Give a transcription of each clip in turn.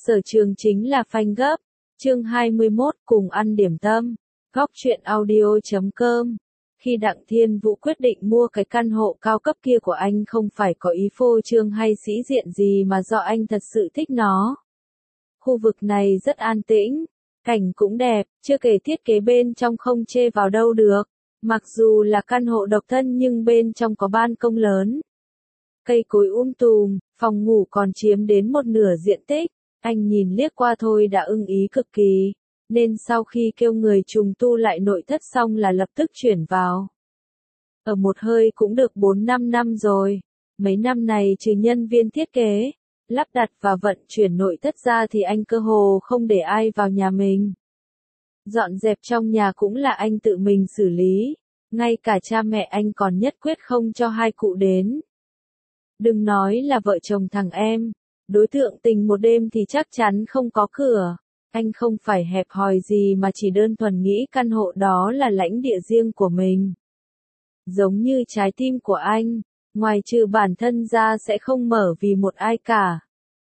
Sở trường chính là phanh gấp. Chương 21 cùng ăn điểm tâm. Góc truyện audio.com. Khi Đặng Thiên Vũ quyết định mua cái căn hộ cao cấp kia của anh không phải có ý phô trương hay sĩ diện gì mà do anh thật sự thích nó. Khu vực này rất an tĩnh, cảnh cũng đẹp, chưa kể thiết kế bên trong không chê vào đâu được. Mặc dù là căn hộ độc thân nhưng bên trong có ban công lớn. Cây cối tùm, phòng ngủ còn chiếm đến một nửa diện tích. Anh nhìn liếc qua thôi đã ưng ý cực kỳ, nên sau khi kêu người trùng tu lại nội thất xong là lập tức chuyển vào. Ở một hơi cũng được 4-5 năm rồi, mấy năm này trừ nhân viên thiết kế, lắp đặt và vận chuyển nội thất ra thì anh cơ hồ không để ai vào nhà mình. Dọn dẹp trong nhà cũng là anh tự mình xử lý, ngay cả cha mẹ anh còn nhất quyết không cho hai cụ đến. Đừng nói là vợ chồng thằng em. Đối tượng tình một đêm thì chắc chắn không có cửa. Anh không phải hẹp hòi gì mà chỉ đơn thuần nghĩ căn hộ đó là lãnh địa riêng của mình. Giống như trái tim của anh, ngoài trừ bản thân ra sẽ không mở vì một ai cả.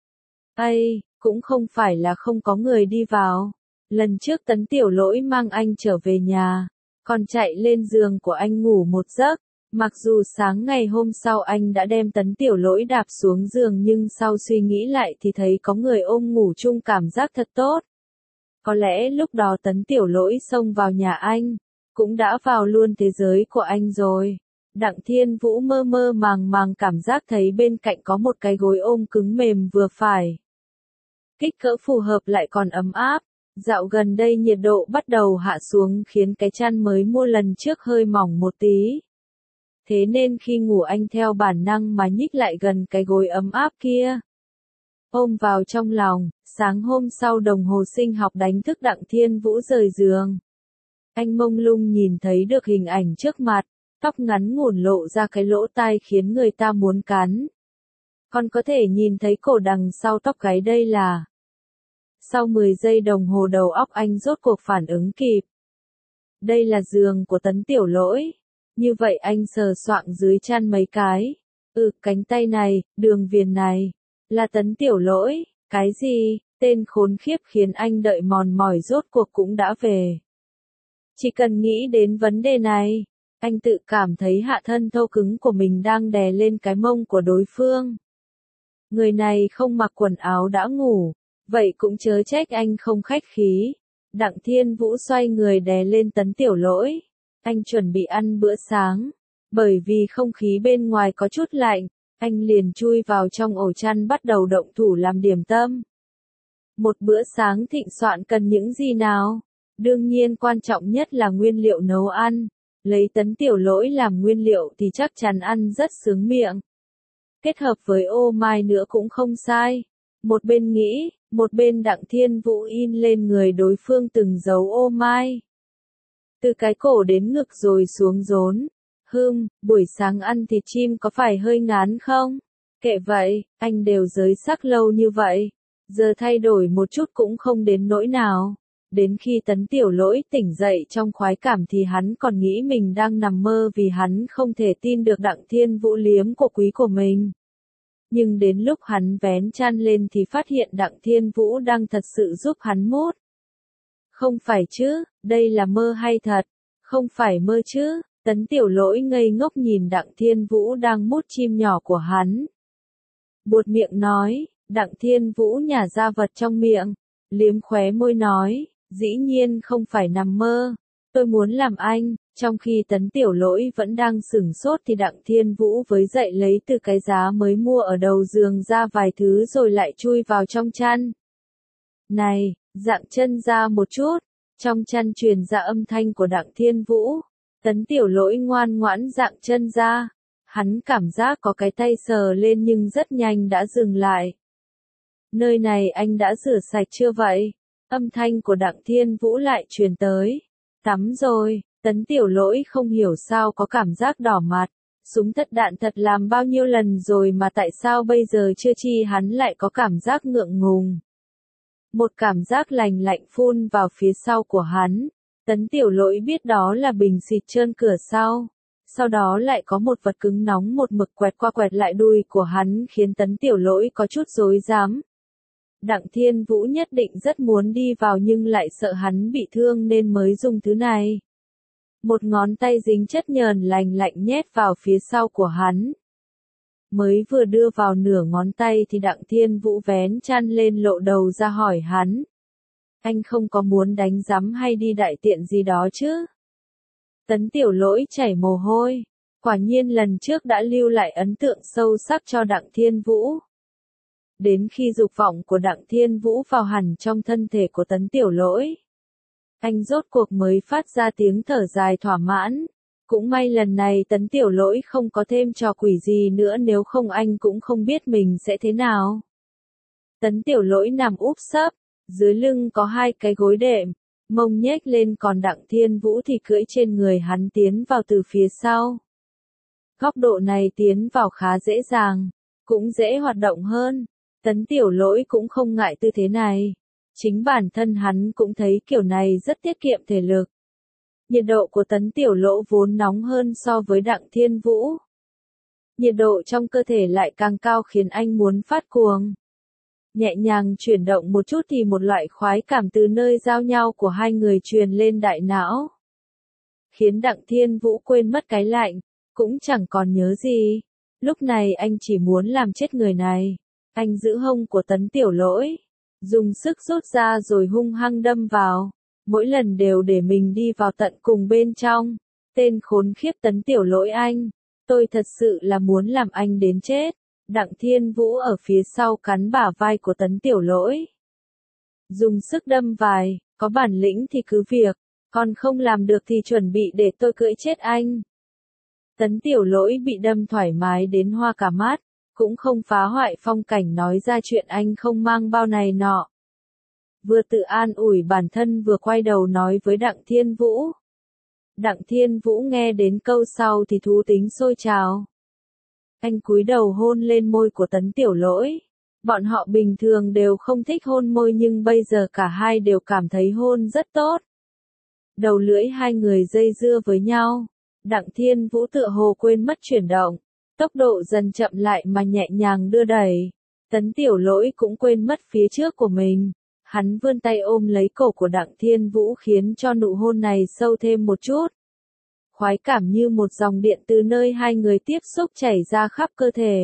Cũng không phải là không có người đi vào. Lần trước Tấn Tiểu Lỗi mang anh trở về nhà, còn chạy lên giường của anh ngủ một giấc. Mặc dù sáng ngày hôm sau anh đã đem Tấn Tiểu Lỗi đạp xuống giường nhưng sau suy nghĩ lại thì thấy có người ôm ngủ chung cảm giác thật tốt. Có lẽ lúc đó Tấn Tiểu Lỗi xông vào nhà anh, cũng đã vào luôn thế giới của anh rồi. Đặng Thiên Vũ mơ mơ màng màng cảm giác thấy bên cạnh có một cái gối ôm cứng mềm vừa phải. Kích cỡ phù hợp lại còn ấm áp. Dạo gần đây nhiệt độ bắt đầu hạ xuống khiến cái chăn mới mua lần trước hơi mỏng một tí. Thế nên khi ngủ anh theo bản năng mà nhích lại gần cái gối ấm áp kia. Ôm vào trong lòng, sáng hôm sau đồng hồ sinh học đánh thức Đặng Thiên Vũ rời giường. Anh mông lung nhìn thấy được hình ảnh trước mặt, tóc ngắn ngủn lộ ra cái lỗ tai khiến người ta muốn cắn. Còn có thể nhìn thấy cổ đằng sau tóc gáy đây là. Sau 10 giây đồng hồ đầu óc anh rốt cuộc phản ứng kịp. Đây là giường của Tấn Tiểu Lỗi. Như vậy anh sờ soạng dưới chăn mấy cái. Cánh tay này, đường viền này, là Tấn Tiểu Lỗi. Cái gì, tên khốn khiếp khiến anh đợi mòn mỏi rốt cuộc cũng đã về. Chỉ cần nghĩ đến vấn đề này, anh tự cảm thấy hạ thân thô cứng của mình đang đè lên cái mông của đối phương. Người này không mặc quần áo đã ngủ, vậy cũng chớ trách anh không khách khí. Đặng Thiên Vũ xoay người đè lên Tấn Tiểu Lỗi. Anh chuẩn bị ăn bữa sáng. Bởi vì không khí bên ngoài có chút lạnh, anh liền chui vào trong ổ chăn bắt đầu động thủ làm điểm tâm. Một bữa sáng thịnh soạn cần những gì nào? Đương nhiên quan trọng nhất là nguyên liệu nấu ăn. Lấy Tấn Tiểu Lỗi làm nguyên liệu thì chắc chắn ăn rất sướng miệng. Kết hợp với ô mai nữa cũng không sai. Một bên nghĩ, một bên Đặng Thiên Vũ in lên người đối phương từng dấu ô mai. Từ cái cổ đến ngực rồi xuống rốn. Buổi sáng ăn thịt chim có phải hơi ngán không? Kệ vậy, anh đều giới sắc lâu như vậy. Giờ thay đổi một chút cũng không đến nỗi nào. Đến khi Tấn Tiểu Lỗi tỉnh dậy trong khoái cảm thì hắn còn nghĩ mình đang nằm mơ vì hắn không thể tin được Đặng Thiên Vũ liếm của quý của mình. Nhưng đến lúc hắn vén chăn lên thì phát hiện Đặng Thiên Vũ đang thật sự giúp hắn mút. Không phải chứ, đây là mơ hay thật? Không phải mơ chứ? Tấn Tiểu Lỗi ngây ngốc nhìn Đặng Thiên Vũ đang mút chim nhỏ của hắn. Buột miệng nói, Đặng Thiên Vũ nhả ra vật trong miệng, liếm khóe môi nói, dĩ nhiên không phải nằm mơ, tôi muốn làm anh. Trong khi Tấn Tiểu Lỗi vẫn đang sửng sốt thì Đặng Thiên Vũ với dậy lấy từ cái giá mới mua ở đầu giường ra vài thứ rồi lại chui vào trong chăn. Này, dạng chân ra một chút. Trong chăn truyền ra âm thanh của Đặng Thiên Vũ. Tấn Tiểu Lỗi ngoan ngoãn dạng chân ra. Hắn cảm giác có cái tay sờ lên nhưng rất nhanh đã dừng lại. Nơi này anh đã rửa sạch chưa vậy? Âm thanh của Đặng Thiên Vũ lại truyền tới. Tắm rồi. Tấn Tiểu Lỗi không hiểu sao có cảm giác đỏ mặt. Súng thật đạn thật làm bao nhiêu lần rồi mà tại sao bây giờ chưa chi hắn lại có cảm giác ngượng ngùng. Một cảm giác lành lạnh phun vào phía sau của hắn. Tấn Tiểu Lỗi biết đó là bình xịt trơn cửa sau. Sau đó lại có một vật cứng nóng một mực quẹt qua quẹt lại đùi của hắn khiến Tấn Tiểu Lỗi có chút rối rắm. Đặng Thiên Vũ nhất định rất muốn đi vào nhưng lại sợ hắn bị thương nên mới dùng thứ này. Một ngón tay dính chất nhờn lành lạnh nhét vào phía sau của hắn. Mới vừa đưa vào nửa ngón tay thì Đặng Thiên Vũ vén chăn lên lộ đầu ra hỏi hắn. Anh không có muốn đánh rắm hay đi đại tiện gì đó chứ? Tấn Tiểu Lỗi chảy mồ hôi. Quả nhiên lần trước đã lưu lại ấn tượng sâu sắc cho Đặng Thiên Vũ. Đến khi dục vọng của Đặng Thiên Vũ vào hẳn trong thân thể của Tấn Tiểu Lỗi, anh rốt cuộc mới phát ra tiếng thở dài thỏa mãn. Cũng may lần này Tấn Tiểu Lỗi không có thêm trò quỷ gì nữa, nếu không anh cũng không biết mình sẽ thế nào. Tấn Tiểu Lỗi nằm úp sấp, dưới lưng có hai cái gối đệm, mông nhếch lên, còn Đặng Thiên Vũ thì cưỡi trên người hắn tiến vào từ phía sau. Góc độ này tiến vào khá dễ dàng, cũng dễ hoạt động hơn. Tấn Tiểu Lỗi cũng không ngại tư thế này. Chính bản thân hắn cũng thấy kiểu này rất tiết kiệm thể lực. Nhiệt độ của Tấn Tiểu Lỗ vốn nóng hơn so với Đặng Thiên Vũ. Nhiệt độ trong cơ thể lại càng cao khiến anh muốn phát cuồng. Nhẹ nhàng chuyển động một chút thì một loại khoái cảm từ nơi giao nhau của hai người truyền lên đại não. Khiến Đặng Thiên Vũ quên mất cái lạnh, cũng chẳng còn nhớ gì. Lúc này anh chỉ muốn làm chết người này. Anh giữ hông của Tấn Tiểu Lỗi, dùng sức rút ra rồi hung hăng đâm vào. Mỗi lần đều để mình đi vào tận cùng bên trong. Tên khốn khiếp Tấn Tiểu Lỗi anh. Tôi thật sự là muốn làm anh đến chết. Đặng Thiên Vũ ở phía sau cắn bả vai của Tấn Tiểu Lỗi. Dùng sức đâm vài, có bản lĩnh thì cứ việc, còn không làm được thì chuẩn bị để tôi cưỡi chết anh. Tấn Tiểu Lỗi bị đâm thoải mái đến hoa cả mắt, cũng không phá hoại phong cảnh nói ra chuyện anh không mang bao này nọ. Vừa tự an ủi bản thân vừa quay đầu nói với Đặng Thiên Vũ. Đặng Thiên Vũ nghe đến câu sau thì thú tính sôi trào. Anh cúi đầu hôn lên môi của Tấn Tiểu Lỗi. Bọn họ bình thường đều không thích hôn môi nhưng bây giờ cả hai đều cảm thấy hôn rất tốt. Đầu lưỡi hai người dây dưa với nhau. Đặng Thiên Vũ tựa hồ quên mất chuyển động. Tốc độ dần chậm lại mà nhẹ nhàng đưa đẩy. Tấn Tiểu Lỗi cũng quên mất phía trước của mình. Hắn vươn tay ôm lấy cổ của Đặng Thiên Vũ khiến cho nụ hôn này sâu thêm một chút. Khoái cảm như một dòng điện từ nơi hai người tiếp xúc chảy ra khắp cơ thể.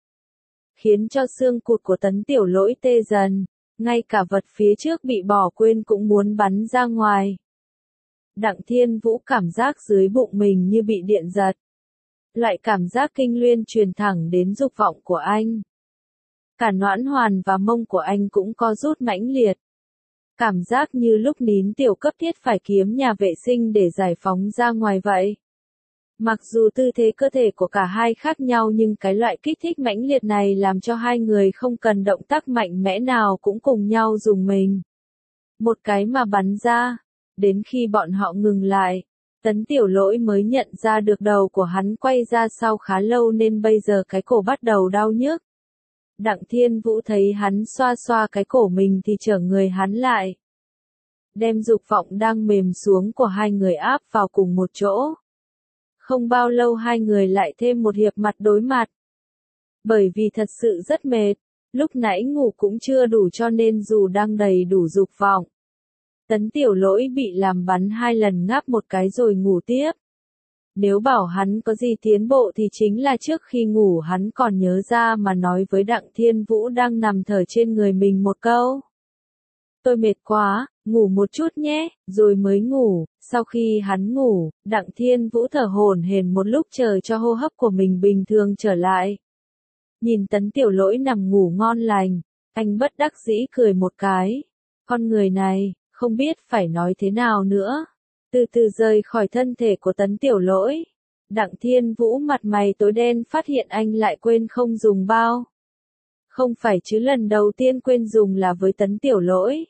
Khiến cho xương cụt của Tấn Tiểu Lỗi tê dần. Ngay cả vật phía trước bị bỏ quên cũng muốn bắn ra ngoài. Đặng Thiên Vũ cảm giác dưới bụng mình như bị điện giật. Loại cảm giác kinh luyên truyền thẳng đến dục vọng của anh. Cả noãn hoàn và mông của anh cũng co rút mãnh liệt. Cảm giác như lúc nín tiểu cấp thiết phải kiếm nhà vệ sinh để giải phóng ra ngoài vậy. Mặc dù tư thế cơ thể của cả hai khác nhau nhưng cái loại kích thích mãnh liệt này làm cho hai người không cần động tác mạnh mẽ nào cũng cùng nhau dùng mình. Một cái mà bắn ra. Đến khi bọn họ ngừng lại, Tấn Tiểu Lỗi mới nhận ra được đầu của hắn quay ra sau khá lâu nên bây giờ cái cổ bắt đầu đau nhức. Đặng Thiên Vũ thấy hắn xoa xoa cái cổ mình thì trở người hắn lại. Đem dục vọng đang mềm xuống của hai người áp vào cùng một chỗ. Không bao lâu hai người lại thêm một hiệp mặt đối mặt. Bởi vì thật sự rất mệt, lúc nãy ngủ cũng chưa đủ cho nên dù đang đầy đủ dục vọng. Tấn Tiểu Lỗi bị làm bắn 2 lần ngáp một cái rồi ngủ tiếp. Nếu bảo hắn có gì tiến bộ thì chính là trước khi ngủ hắn còn nhớ ra mà nói với Đặng Thiên Vũ đang nằm thở trên người mình một câu. Tôi mệt quá, ngủ một chút nhé, rồi mới ngủ. Sau khi hắn ngủ, Đặng Thiên Vũ thở hổn hển một lúc chờ cho hô hấp của mình bình thường trở lại. Nhìn Tấn Tiểu Lỗi nằm ngủ ngon lành, anh bất đắc dĩ cười một cái. Con người này, không biết phải nói thế nào nữa. Từ từ rời khỏi thân thể của Tấn Tiểu Lỗi. Đặng Thiên Vũ mặt mày tối đen phát hiện anh lại quên không dùng bao. Không phải chứ lần đầu tiên quên dùng là với Tấn Tiểu Lỗi.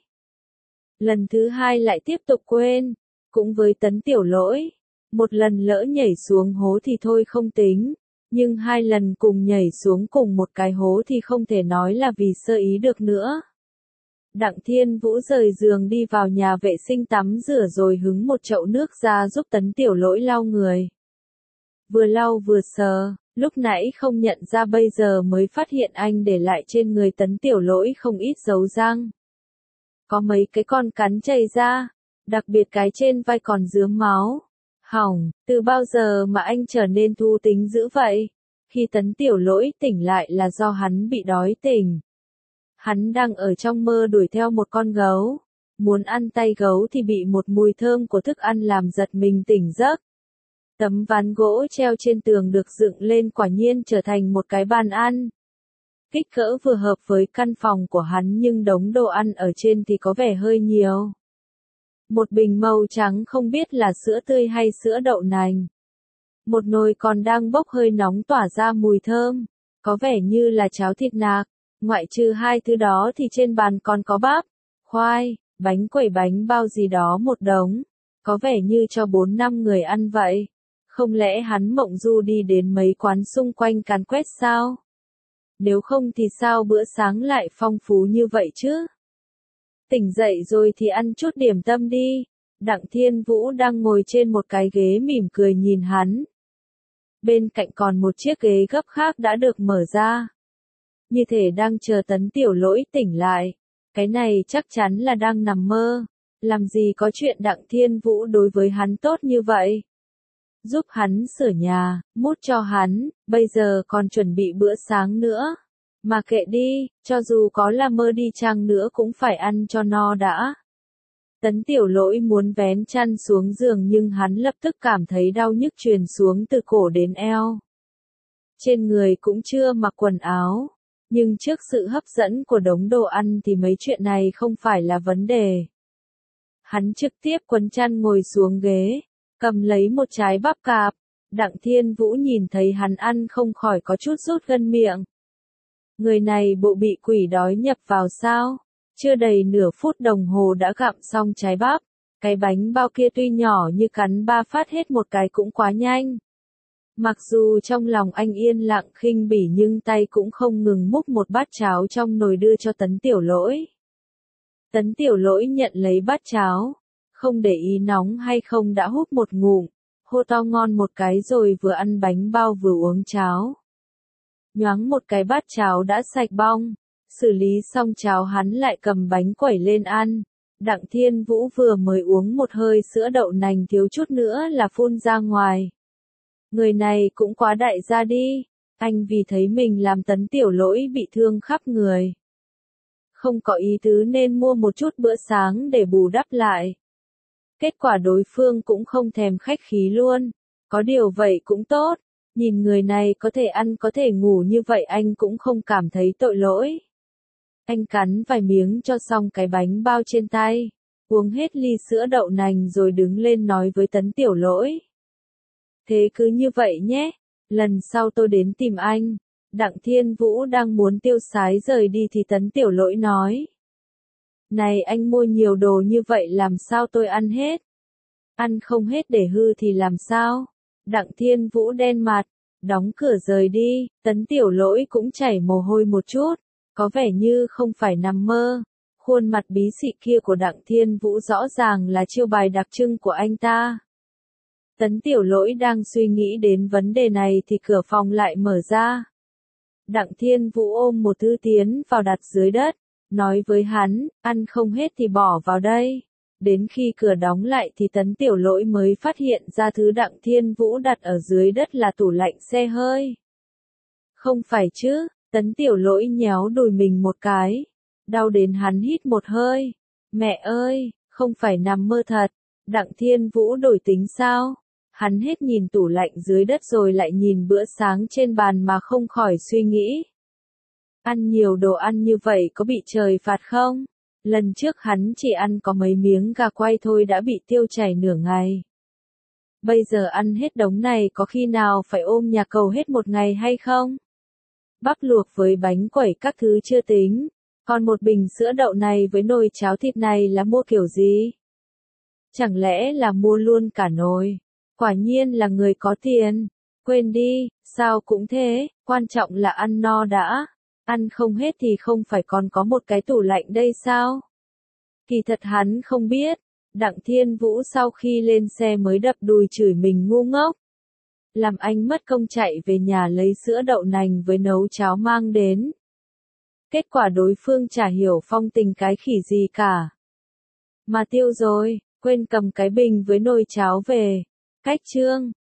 Lần thứ hai lại tiếp tục quên, cũng với Tấn Tiểu Lỗi. Một lần lỡ nhảy xuống hố thì thôi không tính, nhưng 2 lần cùng nhảy xuống cùng một cái hố thì không thể nói là vì sơ ý được nữa. Đặng Thiên Vũ rời giường đi vào nhà vệ sinh tắm rửa rồi hứng một chậu nước ra giúp Tấn Tiểu Lỗi lau người. vừa lau vừa sờ, lúc nãy không nhận ra bây giờ mới phát hiện anh để lại trên người Tấn Tiểu Lỗi không ít dấu răng. Có mấy cái con cắn chảy ra, đặc biệt cái trên vai còn rướm máu. Hỏng, từ bao giờ mà anh trở nên thú tính dữ vậy? Khi Tấn Tiểu Lỗi tỉnh lại là do hắn bị đói tỉnh. Hắn đang ở trong mơ đuổi theo một con gấu. Muốn ăn tay gấu thì bị một mùi thơm của thức ăn làm giật mình tỉnh giấc. Tấm ván gỗ treo trên tường được dựng lên quả nhiên trở thành một cái bàn ăn. Kích cỡ vừa hợp với căn phòng của hắn nhưng đống đồ ăn ở trên thì có vẻ hơi nhiều. Một bình màu trắng không biết là sữa tươi hay sữa đậu nành. Một nồi còn đang bốc hơi nóng tỏa ra mùi thơm, có vẻ như là cháo thịt nạc. Ngoại trừ hai thứ đó thì trên bàn còn có bắp, khoai, bánh quẩy bánh bao gì đó một đống. Có vẻ như cho 4-5 người ăn vậy. Không lẽ hắn mộng du đi đến mấy quán xung quanh càn quét sao? Nếu không thì sao bữa sáng lại phong phú như vậy chứ? Tỉnh dậy rồi thì ăn chút điểm tâm đi. Đặng Thiên Vũ đang ngồi trên một cái ghế mỉm cười nhìn hắn. Bên cạnh còn một chiếc ghế gấp khác đã được mở ra. Như thể đang chờ Tấn Tiểu Lỗi tỉnh lại. Cái này chắc chắn là đang nằm mơ. Làm gì có chuyện Đặng Thiên Vũ đối với hắn tốt như vậy? Giúp hắn sửa nhà, mút cho hắn, bây giờ còn chuẩn bị bữa sáng nữa. Mà kệ đi, cho dù có là mơ đi chăng nữa cũng phải ăn cho no đã. Tấn Tiểu Lỗi muốn vén chăn xuống giường nhưng hắn lập tức cảm thấy đau nhức truyền xuống từ cổ đến eo. Trên người cũng chưa mặc quần áo, nhưng trước sự hấp dẫn của đống đồ ăn thì mấy chuyện này không phải là vấn đề. Hắn trực tiếp quấn chăn ngồi xuống ghế, cầm lấy một trái bắp cạp. Đặng Thiên Vũ nhìn thấy hắn ăn không khỏi có chút rút gân miệng. Người này bộ bị quỷ đói nhập vào sao? Chưa đầy nửa phút đồng hồ đã gặm xong trái bắp. Cái bánh bao kia tuy nhỏ như cắn 3 phát hết một cái cũng quá nhanh. Mặc dù trong lòng anh yên lặng khinh bỉ nhưng tay cũng không ngừng múc một bát cháo trong nồi đưa cho Tấn Tiểu Lỗi. Tấn Tiểu Lỗi nhận lấy bát cháo, không để ý nóng hay không đã húp một ngụm, hô to ngon một cái rồi vừa ăn bánh bao vừa uống cháo. Nhoáng một cái bát cháo đã sạch bong, xử lý xong cháo hắn lại cầm bánh quẩy lên ăn. Đặng Thiên Vũ vừa mới uống một hơi sữa đậu nành thiếu chút nữa là phun ra ngoài. Người này cũng quá đại gia đi, anh vì thấy mình làm Tấn Tiểu Lỗi bị thương khắp người. Không có ý tứ nên mua một chút bữa sáng để bù đắp lại. Kết quả đối phương cũng không thèm khách khí luôn, có điều vậy cũng tốt, nhìn người này có thể ăn có thể ngủ như vậy anh cũng không cảm thấy tội lỗi. Anh cắn vài miếng cho xong cái bánh bao trên tay, uống hết ly sữa đậu nành rồi đứng lên nói với Tấn Tiểu Lỗi. Thế cứ như vậy nhé, lần sau tôi đến tìm anh. Đặng Thiên Vũ đang muốn tiêu sái rời đi thì Tấn Tiểu Lỗi nói. Này anh mua nhiều đồ như vậy làm sao tôi ăn hết? Ăn không hết để hư thì làm sao? Đặng Thiên Vũ đen mặt, đóng cửa rời đi, Tấn Tiểu Lỗi cũng chảy mồ hôi một chút, có vẻ như không phải nằm mơ. Khuôn mặt bí xị kia của Đặng Thiên Vũ rõ ràng là chiêu bài đặc trưng của anh ta. Tấn Tiểu Lỗi đang suy nghĩ đến vấn đề này thì cửa phòng lại mở ra. Đặng Thiên Vũ ôm một thứ tiến vào đặt dưới đất, nói với hắn, ăn không hết thì bỏ vào đây. Đến khi cửa đóng lại thì Tấn Tiểu Lỗi mới phát hiện ra thứ Đặng Thiên Vũ đặt ở dưới đất là tủ lạnh xe hơi. Không phải chứ, Tấn Tiểu Lỗi nhéo đùi mình một cái, đau đến hắn hít một hơi. Mẹ ơi, không phải nằm mơ thật, Đặng Thiên Vũ đổi tính sao? Hắn hết nhìn tủ lạnh dưới đất rồi lại nhìn bữa sáng trên bàn mà không khỏi suy nghĩ. Ăn nhiều đồ ăn như vậy có bị trời phạt không? Lần trước hắn chỉ ăn có mấy miếng gà quay thôi đã bị tiêu chảy nửa ngày. Bây giờ ăn hết đống này có khi nào phải ôm nhà cầu hết một ngày hay không? Bắp luộc với bánh quẩy các thứ chưa tính. Còn một bình sữa đậu này với nồi cháo thịt này là mua kiểu gì? Chẳng lẽ là mua luôn cả nồi? Quả nhiên là người có tiền. Quên đi, sao cũng thế, quan trọng là ăn no đã. Ăn không hết thì không phải còn có một cái tủ lạnh đây sao? Kỳ thật hắn không biết. Đặng Thiên Vũ sau khi lên xe mới đập đùi chửi mình ngu ngốc. làm anh mất công chạy về nhà lấy sữa đậu nành với nấu cháo mang đến. Kết quả đối phương chả hiểu phong tình cái khỉ gì cả. Mà tiêu rồi, quên cầm cái bình với nồi cháo về. Cách chương